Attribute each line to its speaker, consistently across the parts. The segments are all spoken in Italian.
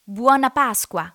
Speaker 1: Buona Pasqua!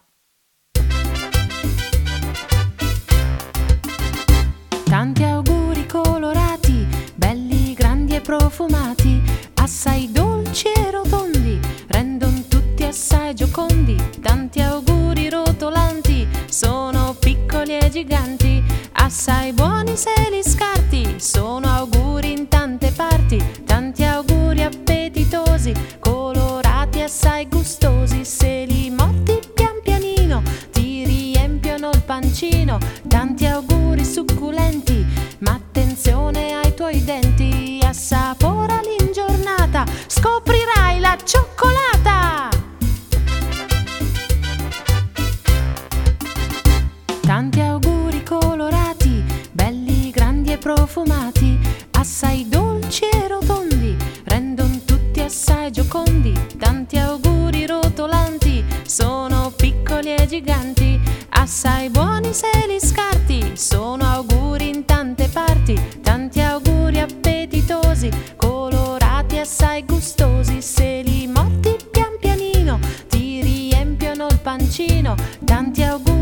Speaker 2: Tanti auguri colorati, belli, grandi e profumati, assai dolci e rotondi, rendon tutti assai giocondi. Tanti auguri rotolanti, sono piccoli e giganti, assai buoni se li scarti, sono auguri in tante parti. Tanti auguri appetitosi, colorati assai gustosi, se li mordi pian pianino ti riempiono il pancino. Tanti auguri succulenti, ma attenzione ai tuoi denti, assaporali in giornata, scoprirai la cioccolata. Tanti auguri colorati, belli, grandi e profumati, assai dolci e rotondi, rendon tutti assai giocondi. Tanti auguri rotolanti, sono piccoli e giganti, assai buoni se li scarti, sono auguri in tante parti. Tanti auguri appetitosi, colorati assai gustosi, se li mordi pian pianino ti riempiono il pancino. Tanti auguri